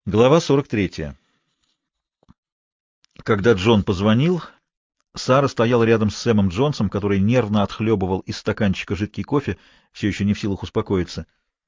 Глава 43. Когда Джон позвонил, Сара стояла рядом с Сэмом Джонсом, который нервно отхлебывал из стаканчика жидкий кофе, все еще не в силах успокоиться.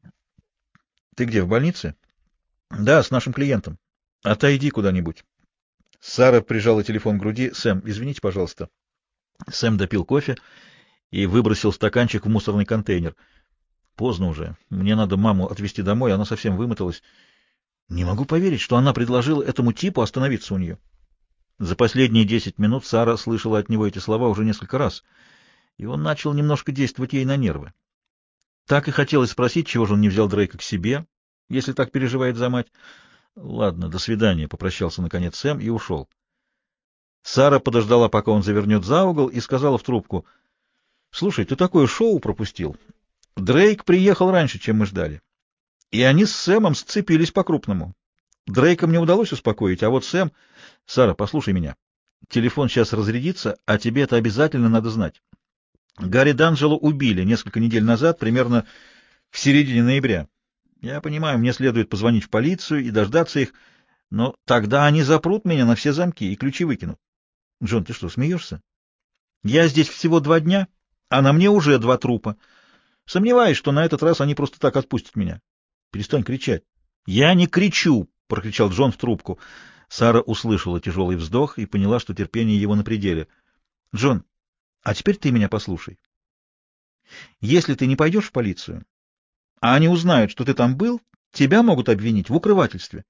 — Ты где, в больнице? — Да, с нашим клиентом. — Отойди куда-нибудь. Сара прижала телефон к груди. — Сэм, извините, пожалуйста. Сэм допил кофе и выбросил стаканчик в мусорный контейнер. — Поздно уже. Мне надо маму отвезти домой, она совсем вымоталась. Не могу поверить, что она предложила этому типу остановиться у нее. За последние 10 минут Сара слышала от него эти слова уже несколько раз, и он начал немножко действовать ей на нервы. Так и хотелось спросить, чего же он не взял Дрейка к себе, если так переживает за мать. Ладно, до свидания, — попрощался наконец Сэм и ушел. Сара подождала, пока он завернет за угол, и сказала в трубку: — Слушай, ты такое шоу пропустил. Дрейк приехал раньше, чем мы ждали. И они с Сэмом сцепились по-крупному. Дрейка мне удалось успокоить, а вот Сэм... Сара, послушай меня. Телефон сейчас разрядится, а тебе это обязательно надо знать. Гарри Данджело убили несколько недель назад, примерно в середине ноября. Я понимаю, мне следует позвонить в полицию и дождаться их, но тогда они запрут меня на все замки и ключи выкинут. Джон, ты что, смеешься? Я здесь всего 2 дня, а на мне уже 2 трупа. Сомневаюсь, что на этот раз они просто так отпустят меня. Перестань кричать. Я не кричу, — прокричал Джон в трубку. Сара услышала тяжелый вздох и поняла, что терпение его на пределе. — Джон, а теперь ты меня послушай. Если ты не пойдешь в полицию, а они узнают, что ты там был, тебя могут обвинить в укрывательстве.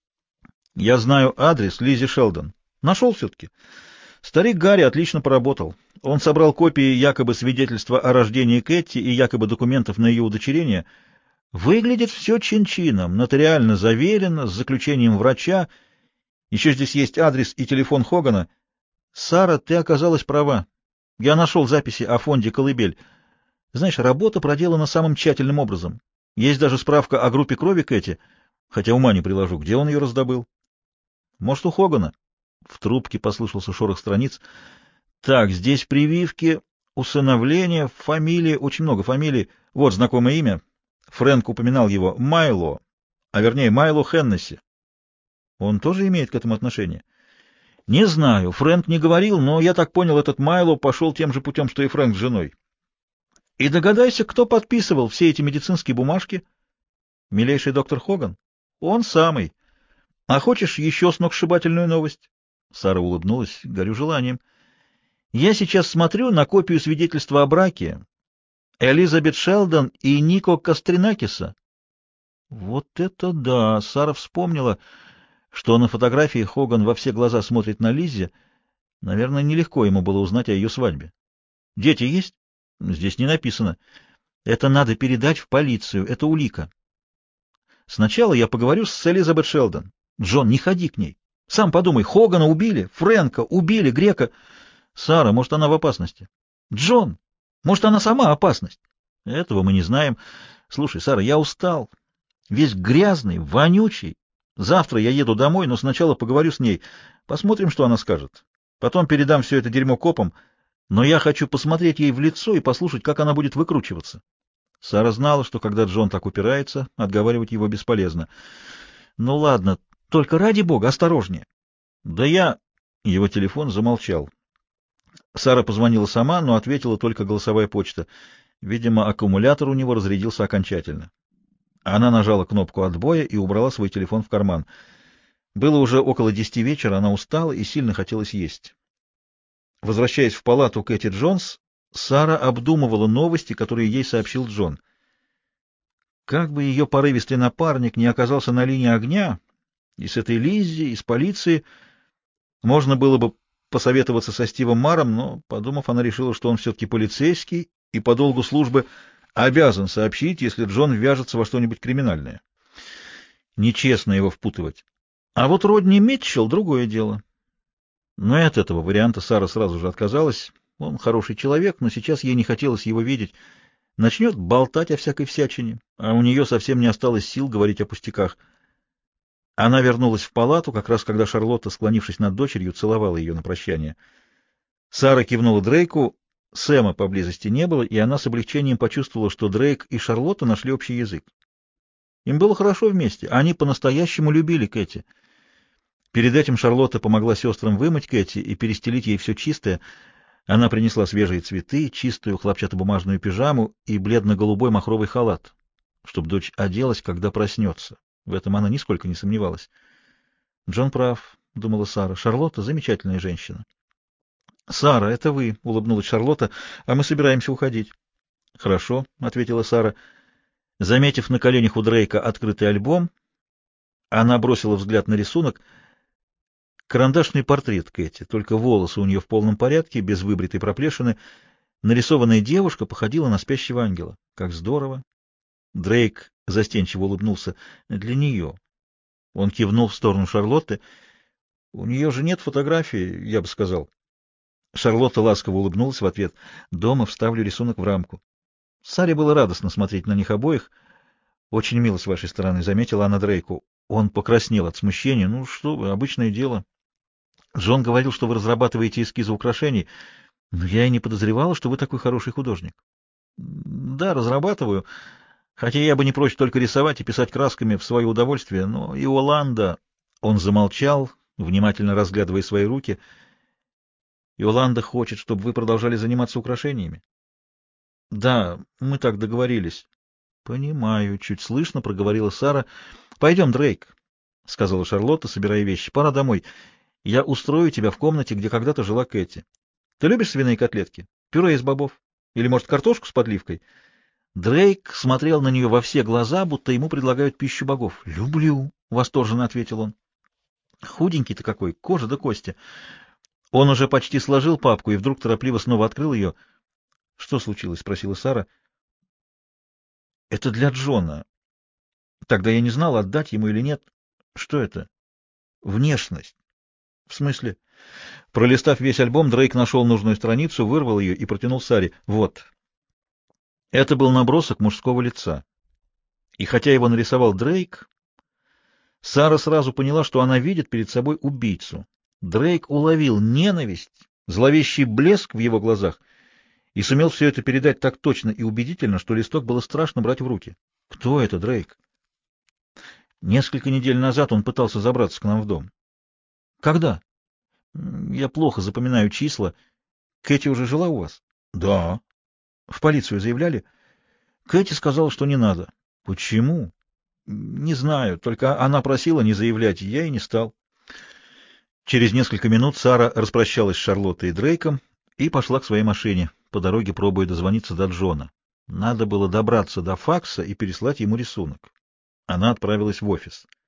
Я знаю адрес Лизи Шелдон. Нашел все-таки. Старик Гарри отлично поработал. Он собрал копии якобы свидетельства о рождении Кэти и якобы документов на ее удочерение. Выглядит все чин-чином, нотариально заверено, с заключением врача. Еще здесь есть адрес и телефон Хогана. Сара, ты оказалась права. Я нашел записи о фонде «Колыбель». Знаешь, работа проделана самым тщательным образом. Есть даже справка о группе крови Кэти, хотя ума не приложу, где он ее раздобыл. Может, у Хогана? В трубке послышался шорох страниц. Так, здесь прививки, усыновление, фамилии, очень много фамилий. Вот знакомое имя. Фрэнк упоминал его. Майло, а вернее Майло Хеннесси. Он тоже имеет к этому отношение? Не знаю, Фрэнк не говорил, но я так понял, этот Майло пошел тем же путем, что и Фрэнк с женой. И догадайся, кто подписывал все эти медицинские бумажки? Милейший доктор Хоган? Он самый. А хочешь еще сногсшибательную новость? Сара улыбнулась. Горю желанием. Я сейчас смотрю на копию свидетельства о браке Элизабет Шелдон и Нико Кастринакиса. Вот это да! Сара вспомнила, что на фотографии Хоган во все глаза смотрит на Лиззи. Наверное, нелегко ему было узнать о ее свадьбе. Дети есть? Здесь не написано. Это надо передать в полицию. Это улика. Сначала я поговорю с Элизабет Шелдон. Джон, не ходи к ней. Сам подумай, Хогана убили, Фрэнка убили, Грека. Сара, может, она в опасности? Джон, может, она сама опасность? Этого мы не знаем. Слушай, Сара, я устал. Весь грязный, вонючий. Завтра я еду домой, но сначала поговорю с ней. Посмотрим, что она скажет. Потом передам все это дерьмо копам. Но я хочу посмотреть ей в лицо и послушать, как она будет выкручиваться. Сара знала, что когда Джон так упирается, отговаривать его бесполезно. Ну ладно, только ради бога, осторожнее. Да я... Его телефон замолчал. Сара позвонила сама, но ответила только голосовая почта. Видимо, аккумулятор у него разрядился окончательно. Она нажала кнопку отбоя и убрала свой телефон в карман. Было уже около 10 вечера, она устала и сильно хотелось есть. Возвращаясь в палату Кэти Джонс, Сара обдумывала новости, которые ей сообщил Джон. Как бы ее порывистый напарник не оказался на линии огня, и с этой Лиззи, и с полицией, можно было бы посоветоваться со Стивом Маром, но, подумав, она решила, что он все-таки полицейский и по долгу службы обязан сообщить, если Джон ввяжется во что-нибудь криминальное. Нечестно его впутывать. А вот Родни Митчелл — другое дело. Но и от этого варианта Сара сразу же отказалась. Он хороший человек, но сейчас ей не хотелось его видеть. Начнет болтать о всякой всячине, а у нее совсем не осталось сил говорить о пустяках. Она вернулась в палату, как раз когда Шарлотта, склонившись над дочерью, целовала ее на прощание. Сара кивнула Дрейку, Сэма поблизости не было, и она с облегчением почувствовала, что Дрейк и Шарлотта нашли общий язык. Им было хорошо вместе. Они по-настоящему любили Кэти. Перед этим Шарлотта помогла сестрам вымыть Кэти и перестелить ей все чистое. Она принесла свежие цветы, чистую хлопчатобумажную пижаму и бледно-голубой махровый халат, чтобы дочь оделась, когда проснется. В этом она нисколько не сомневалась. «Джон прав», — думала Сара. «Шарлотта — замечательная женщина». «Сара, это вы», — улыбнулась Шарлотта, — «а мы собираемся уходить». «Хорошо», — ответила Сара. Заметив на коленях у Дрейка открытый альбом, она бросила взгляд на рисунок. Карандашный портрет Кэти, только волосы у нее в полном порядке, без выбритой проплешины. Нарисованная девушка походила на спящего ангела. Как здорово! Дрейк застенчиво улыбнулся. Для нее. Он кивнул в сторону Шарлотты. У нее же нет фотографии, я бы сказал. Шарлотта ласково улыбнулась в ответ. Дома вставлю рисунок в рамку. Саре было радостно смотреть на них обоих. Очень мило с вашей стороны, заметила она Дрейку. Он покраснел от смущения. Ну что вы, обычное дело. Джон говорил, что вы разрабатываете эскизы украшений, но я и не подозревала, что вы такой хороший художник. Да, разрабатываю, хотя я бы не прочь только рисовать и писать красками в свое удовольствие, но и Оланда... Он замолчал, внимательно разглядывая свои руки. Иоланда хочет, чтобы вы продолжали заниматься украшениями. Да, мы так договорились. Понимаю, чуть слышно проговорила Сара. Пойдем, Дрейк, сказала Шарлотта, собирая вещи. Пора домой. Я устрою тебя в комнате, где когда-то жила Кэти. Ты любишь свиные котлетки? Пюре из бобов? Или, может, картошку с подливкой? Дрейк смотрел на нее во все глаза, будто ему предлагают пищу богов. «Люблю», — восторженно ответил он. Худенький-то какой, кожа до кости. Он уже почти сложил папку и вдруг торопливо снова открыл ее. «Что случилось?» — спросила Сара. «Это для Джона. Тогда я не знал, отдать ему или нет. Что это?» «Внешность». «В смысле?» Пролистав весь альбом, Дрейк нашел нужную страницу, вырвал ее и протянул Саре. «Вот». Это был набросок мужского лица. И хотя его нарисовал Дрейк, Сара сразу поняла, что она видит перед собой убийцу. Дрейк уловил ненависть, зловещий блеск в его глазах и сумел все это передать так точно и убедительно, что листок было страшно брать в руки. Кто это, Дрейк? Несколько недель назад он пытался забраться к нам в дом. Когда? Я плохо запоминаю числа. Кэти уже жила у вас? Да. В полицию заявляли? Кэти сказала, что не надо. Почему? Не знаю, только она просила не заявлять, я и не стал. Через несколько минут Сара распрощалась с Шарлоттой и Дрейком и пошла к своей машине, по дороге пробуя дозвониться до Джона. Надо было добраться до факса и переслать ему рисунок. Она отправилась в офис.